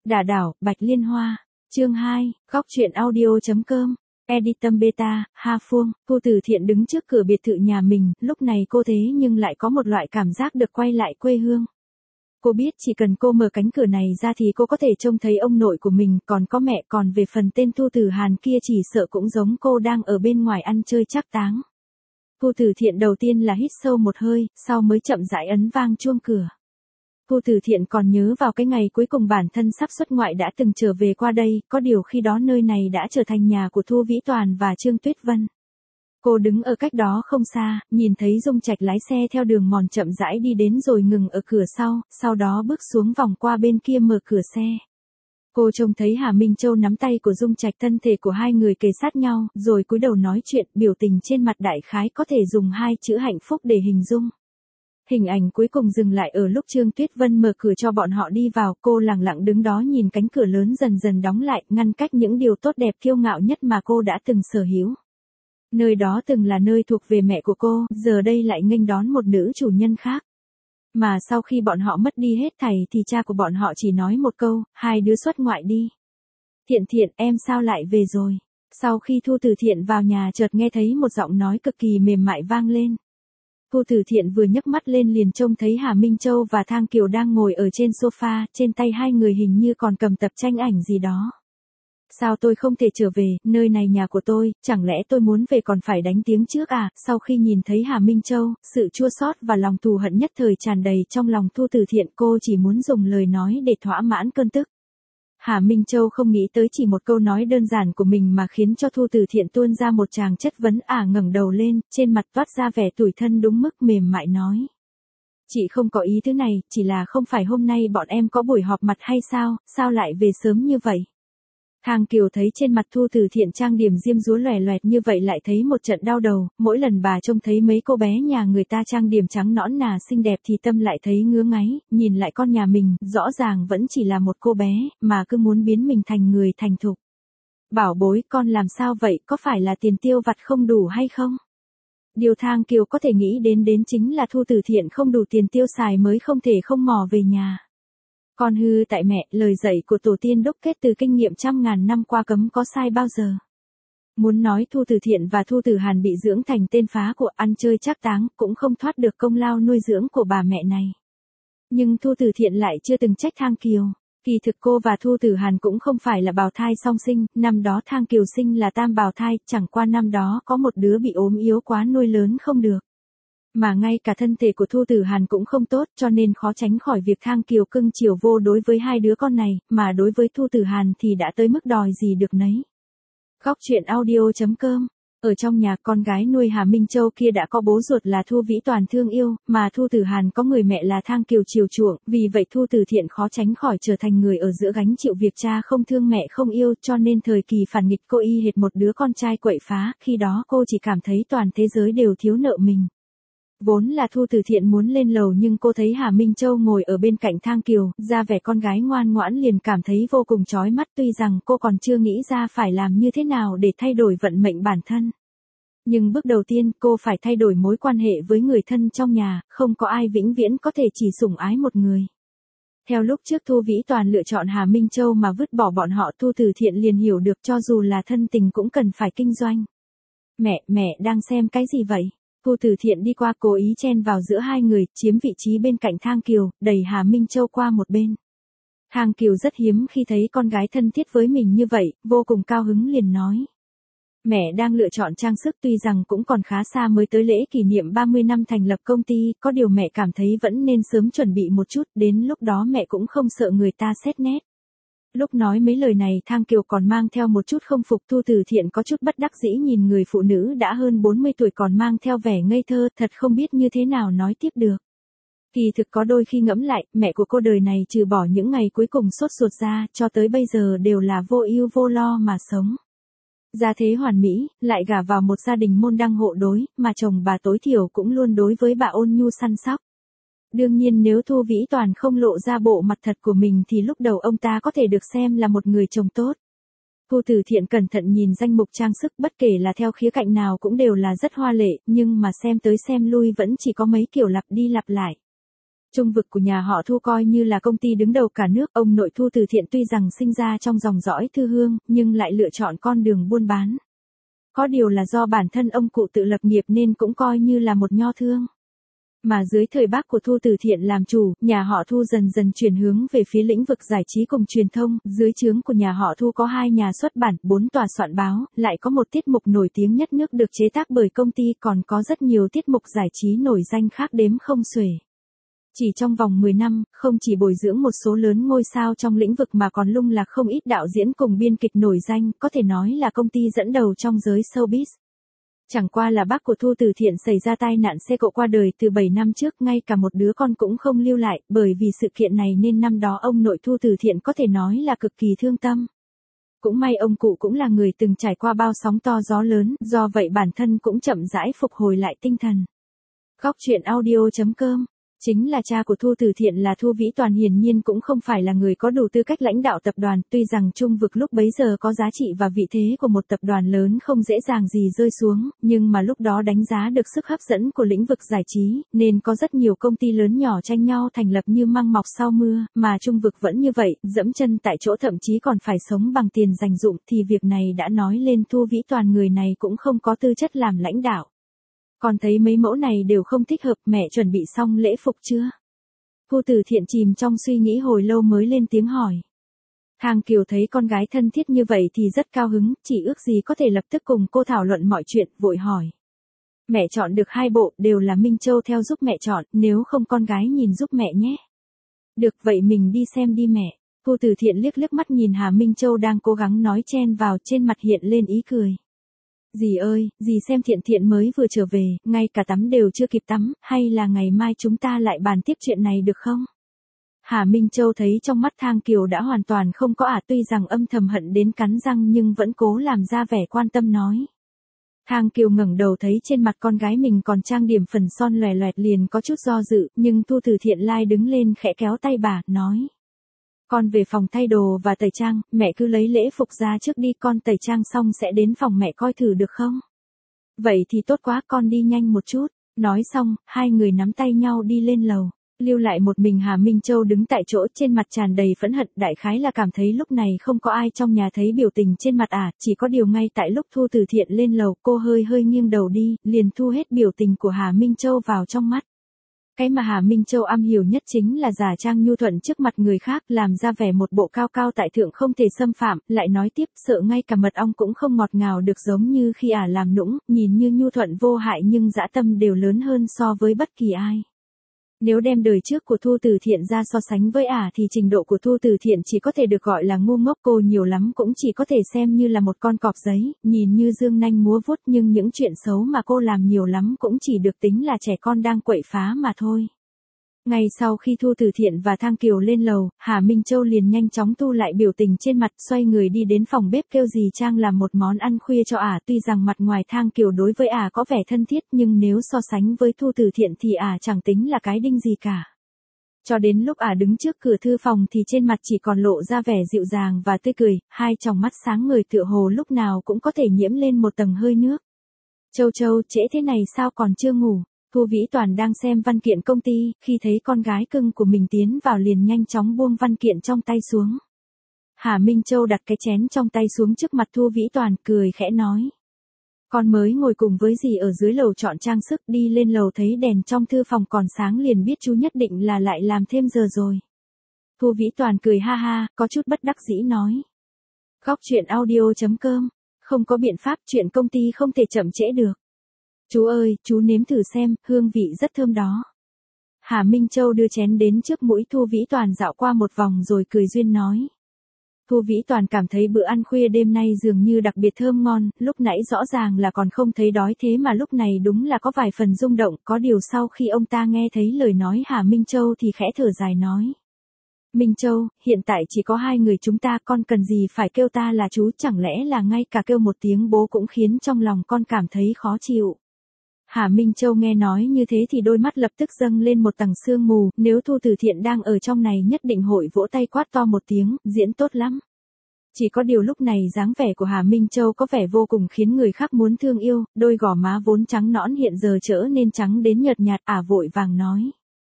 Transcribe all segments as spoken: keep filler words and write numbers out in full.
Đả đảo, Bạch Liên Hoa. Chương hai, góc truyện audio.com. Editum Beta, Ha Phương, cô Từ Thiện đứng trước cửa biệt thự nhà mình, lúc này cô thế nhưng lại có một loại cảm giác được quay lại quê hương. Cô biết chỉ cần cô mở cánh cửa này ra thì cô có thể trông thấy ông nội của mình, còn có mẹ, còn về phần tên Thu Tử Hàn kia chỉ sợ cũng giống cô đang ở bên ngoài ăn chơi trác táng. Cô Từ Thiện đầu tiên là hít sâu một hơi, sau mới chậm rãi ấn vang chuông cửa. Cô Từ Thiện còn nhớ vào cái ngày cuối cùng bản thân sắp xuất ngoại đã từng trở về qua đây, có điều khi đó nơi này đã trở thành nhà của Thu Vĩ Toàn và Trương Tuyết Vân. Cô đứng ở cách đó không xa, nhìn thấy Dung Trạch lái xe theo đường mòn chậm rãi đi đến rồi ngừng ở cửa sau, sau đó bước xuống vòng qua bên kia mở cửa xe. Cô trông thấy Hà Minh Châu nắm tay của Dung Trạch, thân thể của hai người kề sát nhau, rồi cúi đầu nói chuyện, biểu tình trên mặt đại khái có thể dùng hai chữ hạnh phúc để hình dung. Hình ảnh cuối cùng dừng lại ở lúc Trương Tuyết Vân mở cửa cho bọn họ đi vào, cô lặng lặng đứng đó nhìn cánh cửa lớn dần dần đóng lại, ngăn cách những điều tốt đẹp kiêu ngạo nhất mà cô đã từng sở hữu. Nơi đó từng là nơi thuộc về mẹ của cô, giờ đây lại nghênh đón một nữ chủ nhân khác. Mà sau khi bọn họ mất đi hết thảy thì cha của bọn họ chỉ nói một câu, hai đứa xuất ngoại đi. Thiện Thiện, em sao lại về rồi? Sau khi Thu Từ Thiện vào nhà chợt nghe thấy một giọng nói cực kỳ mềm mại vang lên. Thu Từ Thiện vừa nhấc mắt lên liền trông thấy Hà Minh Châu và Thang Kiều đang ngồi ở trên sofa, trên tay hai người hình như còn cầm tập tranh ảnh gì đó. Sao tôi không thể trở về, nơi này nhà của tôi, chẳng lẽ tôi muốn về còn phải đánh tiếng trước à? Sau khi nhìn thấy Hà Minh Châu, sự chua xót và lòng thù hận nhất thời tràn đầy trong lòng Thu Từ Thiện, cô chỉ muốn dùng lời nói để thỏa mãn cơn tức. Hà Minh Châu không nghĩ tới chỉ một câu nói đơn giản của mình mà khiến cho Thu Từ Thiện tuôn ra một tràng chất vấn. À, ngẩng đầu lên, trên mặt toát ra vẻ tủi thân đúng mức, mềm mại nói. Chị không có ý thứ này, chỉ là không phải hôm nay bọn em có buổi họp mặt hay sao, sao lại về sớm như vậy? Thang Kiều thấy trên mặt Thu Từ Thiện trang điểm diêm dúa loè loẹt như vậy lại thấy một trận đau đầu, mỗi lần bà trông thấy mấy cô bé nhà người ta trang điểm trắng nõn nà xinh đẹp thì tâm lại thấy ngứa ngáy, nhìn lại con nhà mình, rõ ràng vẫn chỉ là một cô bé, mà cứ muốn biến mình thành người thành thục. Bảo bối, con làm sao vậy, có phải là tiền tiêu vặt không đủ hay không? Điều Thang Kiều có thể nghĩ đến đến chính là Thu Từ Thiện không đủ tiền tiêu xài mới không thể không mò về nhà. Con hư tại mẹ, lời dạy của tổ tiên đúc kết từ kinh nghiệm trăm ngàn năm qua cấm có sai bao giờ. Muốn nói Thu Từ Thiện và Thu Tử Hàn bị dưỡng thành tên phá của ăn chơi trác táng, cũng không thoát được công lao nuôi dưỡng của bà mẹ này. Nhưng Thu Từ Thiện lại chưa từng trách Thang Kiều. Kỳ thực cô và Thu Tử Hàn cũng không phải là bào thai song sinh, năm đó Thang Kiều sinh là tam bào thai, chẳng qua năm đó có một đứa bị ốm yếu quá nuôi lớn không được. Mà ngay cả thân thể của Thu Tử Hàn cũng không tốt, cho nên khó tránh khỏi việc Thang Kiều cưng chiều vô đối với hai đứa con này, mà đối với Thu Tử Hàn thì đã tới mức đòi gì được nấy. Góc truyện audio.com. Ở trong nhà, con gái nuôi Hà Minh Châu kia đã có bố ruột là Thu Vĩ Toàn thương yêu, mà Thu Tử Hàn có người mẹ là Thang Kiều chiều chuộng, vì vậy Thu Từ Thiện khó tránh khỏi trở thành người ở giữa gánh chịu việc cha không thương mẹ không yêu, cho nên thời kỳ phản nghịch cô y hệt một đứa con trai quậy phá, khi đó cô chỉ cảm thấy toàn thế giới đều thiếu nợ mình. Vốn là Thu Từ Thiện muốn lên lầu nhưng cô thấy Hà Minh Châu ngồi ở bên cạnh Thang Kiều, ra vẻ con gái ngoan ngoãn liền cảm thấy vô cùng chói mắt, tuy rằng cô còn chưa nghĩ ra phải làm như thế nào để thay đổi vận mệnh bản thân. Nhưng bước đầu tiên cô phải thay đổi mối quan hệ với người thân trong nhà, không có ai vĩnh viễn có thể chỉ sủng ái một người. Theo lúc trước Thu Vĩ Toàn lựa chọn Hà Minh Châu mà vứt bỏ bọn họ, Thu Từ Thiện liền hiểu được cho dù là thân tình cũng cần phải kinh doanh. Mẹ, mẹ đang xem cái gì vậy? Thu Từ Thiện đi qua cố ý chen vào giữa hai người, chiếm vị trí bên cạnh Thang Kiều, đẩy Hà Minh Châu qua một bên. Thang Kiều rất hiếm khi thấy con gái thân thiết với mình như vậy, vô cùng cao hứng liền nói. Mẹ đang lựa chọn trang sức, tuy rằng cũng còn khá xa mới tới lễ kỷ niệm ba mươi năm thành lập công ty, có điều mẹ cảm thấy vẫn nên sớm chuẩn bị một chút, đến lúc đó mẹ cũng không sợ người ta xét nét. Lúc nói mấy lời này Thang Kiều còn mang theo một chút không phục. Thu Từ Thiện có chút bất đắc dĩ nhìn người phụ nữ đã hơn bốn mươi tuổi còn mang theo vẻ ngây thơ, thật không biết như thế nào nói tiếp được. Kỳ thực có đôi khi ngẫm lại, mẹ của cô đời này trừ bỏ những ngày cuối cùng sốt ruột ra, cho tới bây giờ đều là vô ưu vô lo mà sống. Gia thế hoàn mỹ, lại gả vào một gia đình môn đăng hộ đối, mà chồng bà tối thiểu cũng luôn đối với bà ôn nhu săn sóc. Đương nhiên nếu Thu Vĩ Toàn không lộ ra bộ mặt thật của mình thì lúc đầu ông ta có thể được xem là một người chồng tốt. Thu Từ Thiện cẩn thận nhìn danh mục trang sức, bất kể là theo khía cạnh nào cũng đều là rất hoa lệ, nhưng mà xem tới xem lui vẫn chỉ có mấy kiểu lặp đi lặp lại. Trung vực của nhà họ Thu coi như là công ty đứng đầu cả nước, ông nội Thu Từ Thiện tuy rằng sinh ra trong dòng dõi thư hương, nhưng lại lựa chọn con đường buôn bán. Có điều là do bản thân ông cụ tự lập nghiệp nên cũng coi như là một nho thương. Mà dưới thời bác của Thu Từ Thiện làm chủ, nhà họ Thu dần dần chuyển hướng về phía lĩnh vực giải trí cùng truyền thông, dưới trướng của nhà họ Thu có hai nhà xuất bản, bốn tòa soạn báo, lại có một tiết mục nổi tiếng nhất nước được chế tác bởi công ty, còn có rất nhiều tiết mục giải trí nổi danh khác đếm không xuể. Chỉ trong vòng mười năm, không chỉ bồi dưỡng một số lớn ngôi sao trong lĩnh vực mà còn lung lạc không ít đạo diễn cùng biên kịch nổi danh, có thể nói là công ty dẫn đầu trong giới showbiz. Chẳng qua là bác của Thu Từ Thiện xảy ra tai nạn xe cộ qua đời từ bảy năm trước, ngay cả một đứa con cũng không lưu lại, bởi vì sự kiện này nên năm đó ông nội Thu Từ Thiện có thể nói là cực kỳ thương tâm. Cũng may ông cụ cũng là người từng trải qua bao sóng to gió lớn, do vậy bản thân cũng chậm rãi phục hồi lại tinh thần. Góc truyện audio chấm com. Chính là cha của Thu Từ Thiện là Thu Vĩ Toàn hiển nhiên cũng không phải là người có đủ tư cách lãnh đạo tập đoàn, tuy rằng Trung vực lúc bấy giờ có giá trị và vị thế của một tập đoàn lớn không dễ dàng gì rơi xuống, nhưng mà lúc đó đánh giá được sức hấp dẫn của lĩnh vực giải trí, nên có rất nhiều công ty lớn nhỏ tranh nhau thành lập như măng mọc sau mưa, mà Trung vực vẫn như vậy, dẫm chân tại chỗ thậm chí còn phải sống bằng tiền dành dụm, thì việc này đã nói lên Thu Vĩ Toàn người này cũng không có tư chất làm lãnh đạo. Còn thấy mấy mẫu này đều không thích hợp, mẹ chuẩn bị xong lễ phục chưa? Thu Từ Thiện chìm trong suy nghĩ hồi lâu mới lên tiếng hỏi. Thang Kiều thấy con gái thân thiết như vậy thì rất cao hứng, chỉ ước gì có thể lập tức cùng cô thảo luận mọi chuyện, vội hỏi. Mẹ chọn được hai bộ, đều là Minh Châu theo giúp mẹ chọn, nếu không con gái nhìn giúp mẹ nhé. Được, vậy mình đi xem đi mẹ. Thu Từ Thiện liếc liếc mắt nhìn Hà Minh Châu đang cố gắng nói chen vào, trên mặt hiện lên ý cười. Dì ơi, dì xem Thiện Thiện mới vừa trở về, ngay cả tắm đều chưa kịp tắm, hay là ngày mai chúng ta lại bàn tiếp chuyện này được không? Hà Minh Châu thấy trong mắt Thang Kiều đã hoàn toàn không có ả, tuy rằng âm thầm hận đến cắn răng nhưng vẫn cố làm ra vẻ quan tâm nói. Thang Kiều ngẩng đầu thấy trên mặt con gái mình còn trang điểm phần son lòe loẹt liền có chút do dự, nhưng Thu Từ Thiện lai đứng lên khẽ kéo tay bà, nói. Con về phòng thay đồ và tẩy trang, mẹ cứ lấy lễ phục ra trước đi, con tẩy trang xong sẽ đến phòng mẹ coi thử được không? Vậy thì tốt quá, con đi nhanh một chút. Nói xong, hai người nắm tay nhau đi lên lầu. Lưu lại một mình Hà Minh Châu đứng tại chỗ, trên mặt tràn đầy phẫn hận, đại khái là cảm thấy lúc này không có ai trong nhà thấy biểu tình trên mặt ả, à, chỉ có điều ngay tại lúc Thu Từ Thiện lên lầu, cô hơi hơi nghiêng đầu đi, liền thu hết biểu tình của Hà Minh Châu vào trong mắt. Cái mà Hà Minh Châu am hiểu nhất chính là giả trang nhu thuận trước mặt người khác, làm ra vẻ một bộ cao cao tại thượng không thể xâm phạm, lại nói tiếp sợ ngay cả mật ong cũng không ngọt ngào được giống như khi ả làm nũng, nhìn như nhu thuận vô hại nhưng dã tâm đều lớn hơn so với bất kỳ ai. Nếu đem đời trước của Thu Từ Thiện ra so sánh với ả thì trình độ của Thu Từ Thiện chỉ có thể được gọi là ngu ngốc, cô nhiều lắm cũng chỉ có thể xem như là một con cọp giấy, nhìn như dương nanh múa vuốt nhưng những chuyện xấu mà cô làm nhiều lắm cũng chỉ được tính là trẻ con đang quậy phá mà thôi. Ngay sau khi Thu Từ Thiện và Thang Kiều lên lầu, Hà Minh Châu liền nhanh chóng thu lại biểu tình trên mặt, xoay người đi đến phòng bếp kêu dì Trang làm một món ăn khuya cho ả. Tuy rằng mặt ngoài Thang Kiều đối với ả có vẻ thân thiết nhưng nếu so sánh với Thu Từ Thiện thì ả chẳng tính là cái đinh gì cả. Cho đến lúc ả đứng trước cửa thư phòng thì trên mặt chỉ còn lộ ra vẻ dịu dàng và tươi cười, hai tròng mắt sáng ngời tựa hồ lúc nào cũng có thể nhiễm lên một tầng hơi nước. Châu Châu, trễ thế này sao còn chưa ngủ? Thu Vĩ Toàn đang xem văn kiện công ty, khi thấy con gái cưng của mình tiến vào liền nhanh chóng buông văn kiện trong tay xuống. Hà Minh Châu đặt cái chén trong tay xuống trước mặt Thu Vĩ Toàn, cười khẽ nói. Con mới ngồi cùng với dì ở dưới lầu chọn trang sức, đi lên lầu thấy đèn trong thư phòng còn sáng liền biết chú nhất định là lại làm thêm giờ rồi. Thu Vĩ Toàn cười ha ha, có chút bất đắc dĩ nói. Góc truyện audio chấm com, không có biện pháp, chuyện công ty không thể chậm trễ được. Chú ơi, chú nếm thử xem, hương vị rất thơm đó. Hà Minh Châu đưa chén đến trước mũi Thu Vĩ Toàn dạo qua một vòng rồi cười duyên nói. Thu Vĩ Toàn cảm thấy bữa ăn khuya đêm nay dường như đặc biệt thơm ngon, lúc nãy rõ ràng là còn không thấy đói thế mà lúc này đúng là có vài phần rung động, có điều sau khi ông ta nghe thấy lời nói Hà Minh Châu thì khẽ thở dài nói. Minh Châu, hiện tại chỉ có hai người chúng ta, con cần gì phải kêu ta là chú, chẳng lẽ là ngay cả kêu một tiếng bố cũng khiến trong lòng con cảm thấy khó chịu. Hà Minh Châu nghe nói như thế thì đôi mắt lập tức dâng lên một tầng sương mù, nếu Thu Từ Thiện đang ở trong này nhất định hội vỗ tay quát to một tiếng, diễn tốt lắm. Chỉ có điều lúc này dáng vẻ của Hà Minh Châu có vẻ vô cùng khiến người khác muốn thương yêu, đôi gò má vốn trắng nõn hiện giờ trở nên trắng đến nhợt nhạt, ả vội vàng nói.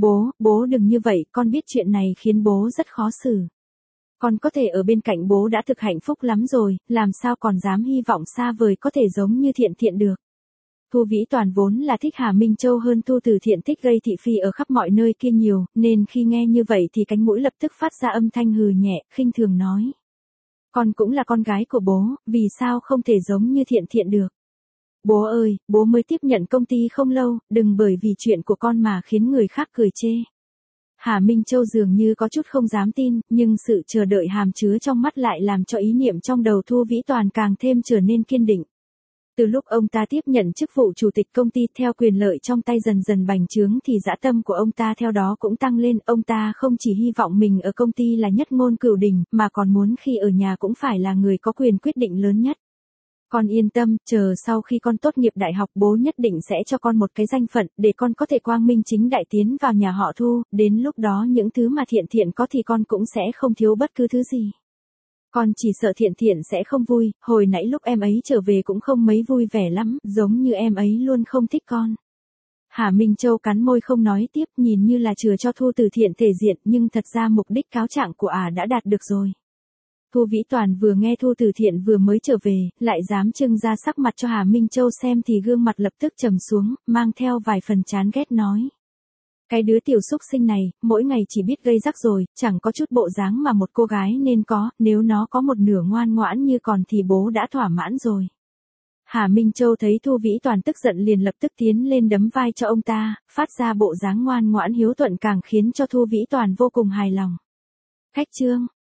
Bố, bố đừng như vậy, con biết chuyện này khiến bố rất khó xử. Con có thể ở bên cạnh bố đã thực hạnh phúc lắm rồi, làm sao còn dám hy vọng xa vời có thể giống như Thiện Thiện được. Thu Vĩ Toàn vốn là thích Hà Minh Châu hơn Thu Từ Thiện thích gây thị phi ở khắp mọi nơi kia nhiều, nên khi nghe như vậy thì cánh mũi lập tức phát ra âm thanh hừ nhẹ, khinh thường nói. Con cũng là con gái của bố, vì sao không thể giống như Thiện Thiện được. Bố ơi, bố mới tiếp nhận công ty không lâu, đừng bởi vì chuyện của con mà khiến người khác cười chê. Hà Minh Châu dường như có chút không dám tin, nhưng sự chờ đợi hàm chứa trong mắt lại làm cho ý niệm trong đầu Thu Vĩ Toàn càng thêm trở nên kiên định. Từ lúc ông ta tiếp nhận chức vụ chủ tịch công ty theo quyền lợi trong tay dần dần bành trướng thì dã tâm của ông ta theo đó cũng tăng lên. Ông ta không chỉ hy vọng mình ở công ty là nhất ngôn cửu đỉnh, mà còn muốn khi ở nhà cũng phải là người có quyền quyết định lớn nhất. Con yên tâm, chờ sau khi con tốt nghiệp đại học bố nhất định sẽ cho con một cái danh phận, để con có thể quang minh chính đại tiến vào nhà họ Thu, đến lúc đó những thứ mà Thiện Thiện có thì con cũng sẽ không thiếu bất cứ thứ gì. Con chỉ sợ Thiện Thiện sẽ không vui, hồi nãy lúc em ấy trở về cũng không mấy vui vẻ lắm, giống như em ấy luôn không thích con. Hà Minh Châu cắn môi không nói tiếp, nhìn như là chừa cho Thu Từ Thiện thể diện, nhưng thật ra mục đích cáo trạng của ả đã đạt được rồi. Thu Vĩ Toàn vừa nghe Thu Từ Thiện vừa mới trở về, lại dám trưng ra sắc mặt cho Hà Minh Châu xem thì gương mặt lập tức trầm xuống, mang theo vài phần chán ghét nói. Cái đứa tiểu xúc sinh này, mỗi ngày chỉ biết gây rắc rồi, chẳng có chút bộ dáng mà một cô gái nên có, nếu nó có một nửa ngoan ngoãn như còn thì bố đã thỏa mãn rồi. Hà Minh Châu thấy Thu Vĩ Toàn tức giận liền lập tức tiến lên đấm vai cho ông ta, phát ra bộ dáng ngoan ngoãn hiếu thuận càng khiến cho Thu Vĩ Toàn vô cùng hài lòng. Khách trương.